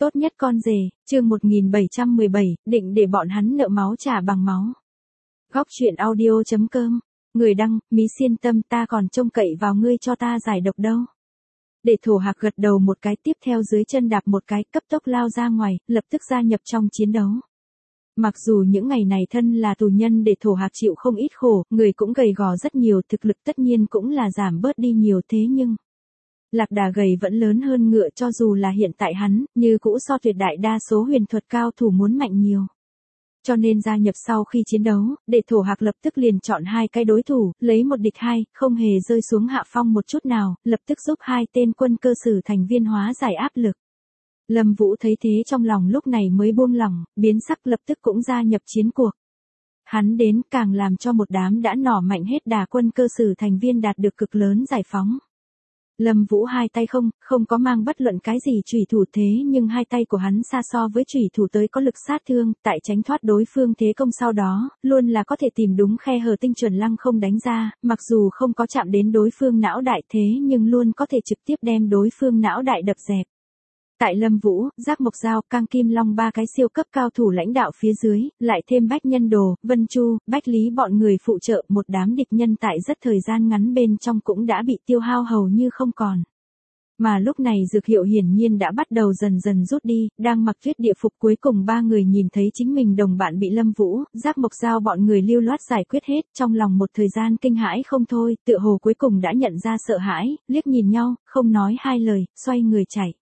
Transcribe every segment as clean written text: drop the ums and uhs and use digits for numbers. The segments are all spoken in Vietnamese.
Tốt nhất con rể, chương 1717, định để bọn hắn nợ máu trả bằng máu. Góc truyện audio.com. Người đăng, Mí Xiên Tâm, ta còn trông cậy vào ngươi cho ta giải độc đâu. Để Thổ Hạc gật đầu một cái, tiếp theo dưới chân đạp một cái, cấp tốc lao ra ngoài, lập tức gia nhập trong chiến đấu. Mặc dù những ngày này thân là tù nhân, để Thổ Hạc chịu không ít khổ, người cũng gầy gò rất nhiều, thực lực tất nhiên cũng là giảm bớt đi nhiều, thế nhưng lạc đà gầy vẫn lớn hơn ngựa, cho dù là hiện tại hắn, như cũ so tuyệt đại đa số huyền thuật cao thủ muốn mạnh nhiều. Cho nên gia nhập sau khi chiến đấu, để Thổ Hạc lập tức liền chọn hai cái đối thủ, lấy một địch hai, không hề rơi xuống hạ phong một chút nào, lập tức giúp hai tên quân cơ sử thành viên hóa giải áp lực. Lâm Vũ thấy thế trong lòng lúc này mới buông lỏng, biến sắc, lập tức cũng gia nhập chiến cuộc. Hắn đến càng làm cho một đám đã nỏ mạnh hết đà quân cơ sử thành viên đạt được cực lớn giải phóng. Lâm Vũ hai tay không có mang bất luận cái gì chủy thủ, thế nhưng hai tay của hắn xa so với chủy thủ tới có lực sát thương, tại tránh thoát đối phương thế công sau đó, luôn là có thể tìm đúng khe hở tinh chuẩn lăng không đánh ra, mặc dù không có chạm đến đối phương não đại, thế nhưng luôn có thể trực tiếp đem đối phương não đại đập dẹp. Tại Lâm Vũ, Giác Mộc Dao, Cang Kim Long ba cái siêu cấp cao thủ lãnh đạo phía dưới, lại thêm Bách Nhân Đồ, Vân Chu, Bách Lý bọn người phụ trợ, một đám địch nhân tại rất thời gian ngắn bên trong cũng đã bị tiêu hao hầu như không còn. Mà lúc này dược hiệu hiển nhiên đã bắt đầu dần dần rút đi, đang mặc tuyết địa phục cuối cùng ba người nhìn thấy chính mình đồng bạn bị Lâm Vũ, Giác Mộc Dao bọn người lưu loát giải quyết hết, trong lòng một thời gian kinh hãi không thôi, tựa hồ cuối cùng đã nhận ra sợ hãi, liếc nhìn nhau, không nói hai lời, xoay người chạy.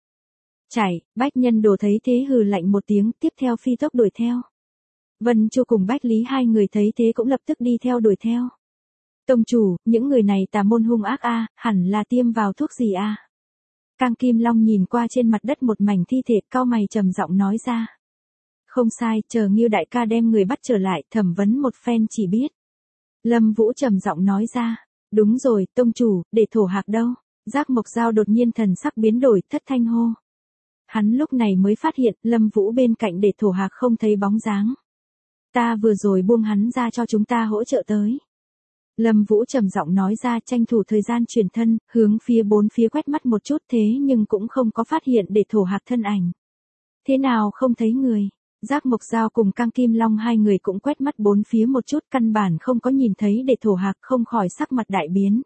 Bách Nhân Đồ thấy thế hừ lạnh một tiếng, tiếp theo phi tốc đuổi theo. Vân Chu cùng Bách Lý hai người thấy thế cũng lập tức đi theo đuổi theo. Tông chủ, những người này tà môn hung ác a, hẳn là tiêm vào thuốc gì a? Cang Kim Long nhìn qua trên mặt đất một mảnh thi thể, cau mày trầm giọng nói ra. Không sai, chờ Ngưu đại ca đem người bắt trở lại, thẩm vấn một phen chỉ biết. Lâm Vũ trầm giọng nói ra. Đúng rồi, tông chủ, để Thổ Hạc đâu? Giác Mộc Dao đột nhiên thần sắc biến đổi, thất thanh hô. Hắn lúc này mới phát hiện, Lâm Vũ bên cạnh để Thổ Hạc không thấy bóng dáng. Ta vừa rồi buông hắn ra cho chúng ta hỗ trợ tới. Lâm Vũ trầm giọng nói ra, tranh thủ thời gian chuyển thân, hướng phía bốn phía quét mắt một chút, thế nhưng cũng không có phát hiện để Thổ Hạc thân ảnh. Thế nào không thấy người? Giác Mộc Dao cùng Cang Kim Long hai người cũng quét mắt bốn phía một chút, căn bản không có nhìn thấy để Thổ Hạc, không khỏi sắc mặt đại biến.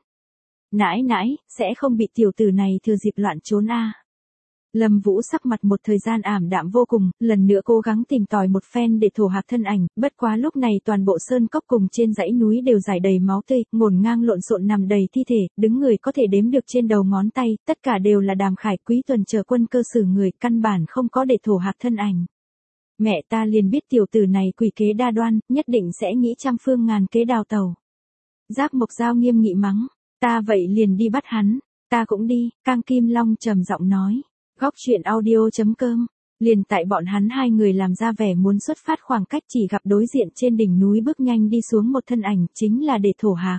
Nãi, sẽ không bị tiểu tử này thừa dịp loạn trốn a? Lâm Vũ sắc mặt một thời gian ảm đạm vô cùng, lần nữa cố gắng tìm tòi một phen để Thổ Hạc thân ảnh, bất quá lúc này toàn bộ sơn cốc cùng trên dãy núi đều rải đầy máu tươi, ngổn ngang lộn xộn nằm đầy thi thể, đứng người có thể đếm được trên đầu ngón tay, tất cả đều là Đàm Khải, Quý Tuần chờ quân cơ sử người, căn bản không có để Thổ Hạc thân ảnh. Mẹ ta liền biết tiểu tử này quỷ kế đa đoan, nhất định sẽ nghĩ trăm phương ngàn kế đào tẩu. Giác Mộc Dao nghiêm nghị mắng, ta vậy liền đi bắt hắn. Ta cũng đi, Cang Kim Long trầm giọng nói. Góc truyện audio.com. Liền tại bọn hắn hai người làm ra vẻ muốn xuất phát, khoảng cách chỉ gặp đối diện trên đỉnh núi bước nhanh đi xuống một thân ảnh, chính là để Thổ Hạc.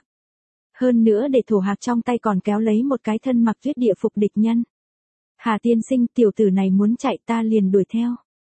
Hơn nữa để Thổ Hạc trong tay còn kéo lấy một cái thân mặc tuyết địa phục địch nhân. Hà tiên sinh, tiểu tử này muốn chạy, ta liền đuổi theo.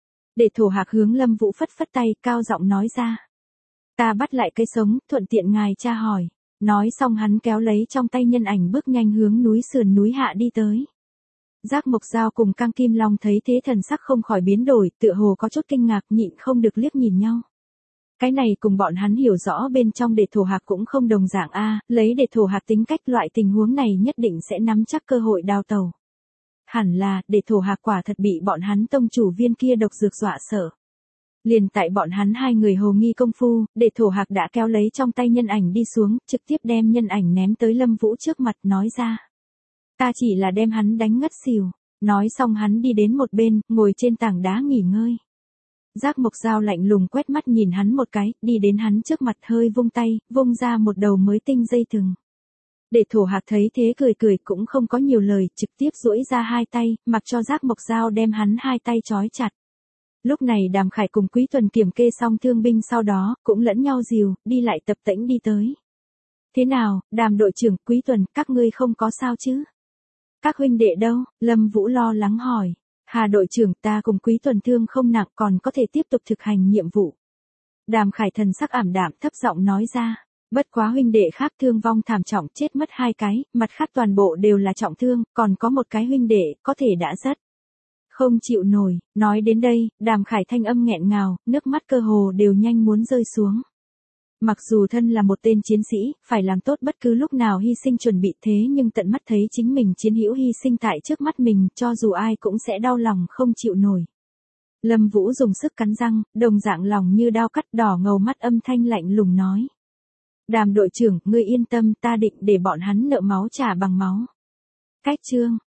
Để Thổ Hạc hướng Lâm Vũ phất phất tay, cao giọng nói ra. Ta bắt lại cây sống, thuận tiện ngài tra hỏi. Nói xong hắn kéo lấy trong tay nhân ảnh bước nhanh hướng núi sườn núi hạ đi tới. Giác Mộc Dao cùng Cang Kim Long thấy thế thần sắc không khỏi biến đổi, tựa hồ có chút kinh ngạc, nhịn không được liếc nhìn nhau. Cái này cùng bọn hắn hiểu rõ bên trong để Thổ Hạc cũng không đồng dạng a, lấy để Thổ Hạc tính cách, loại tình huống này nhất định sẽ nắm chắc cơ hội đào tẩu. Hẳn là, để Thổ Hạc quả thật bị bọn hắn tông chủ viên kia độc dược dọa sợ. Liền tại bọn hắn hai người hồ nghi công phu, để Thổ Hạc đã kéo lấy trong tay nhân ảnh đi xuống, trực tiếp đem nhân ảnh ném tới Lâm Vũ trước mặt, nói ra. Ta chỉ là đem hắn đánh ngất xỉu. Nói xong hắn đi đến một bên, ngồi trên tảng đá nghỉ ngơi. Giác Mộc Dao lạnh lùng quét mắt nhìn hắn một cái, đi đến hắn trước mặt hơi vung tay, vung ra một đầu mới tinh dây thừng. Để Thổ Hạc thấy thế cười cũng không có nhiều lời, trực tiếp duỗi ra hai tay, mặc cho Giác Mộc Dao đem hắn hai tay trói chặt. Lúc này Đàm Khải cùng Quý Tuần kiểm kê xong thương binh sau đó, cũng lẫn nhau dìu, đi lại tập tễnh đi tới. Thế nào, Đàm đội trưởng, Quý Tuần, các ngươi không có sao chứ? Các huynh đệ đâu? Lâm Vũ lo lắng hỏi. Hà đội trưởng, ta cùng Quý Tuần thương không nặng, còn có thể tiếp tục thực hành nhiệm vụ. Đàm Khải thần sắc ảm đạm thấp giọng nói ra. Bất quá huynh đệ khác thương vong thảm trọng, chết mất hai cái, mặt khác toàn bộ đều là trọng thương, còn có một cái huynh đệ có thể đã rất Không chịu nổi, nói đến đây, Đàm Khải thanh âm nghẹn ngào, nước mắt cơ hồ đều nhanh muốn rơi xuống. Mặc dù thân là một tên chiến sĩ, phải làm tốt bất cứ lúc nào hy sinh chuẩn bị thế nhưng tận mắt thấy chính mình chiến hữu hy sinh tại trước mắt mình, cho dù ai cũng sẽ đau lòng không chịu nổi. Lâm Vũ dùng sức cắn răng, đồng dạng lòng như đao cắt, đỏ ngầu mắt, âm thanh lạnh lùng nói. Đàm đội trưởng, ngươi yên tâm, ta định để bọn hắn nợ máu trả bằng máu. Cách chương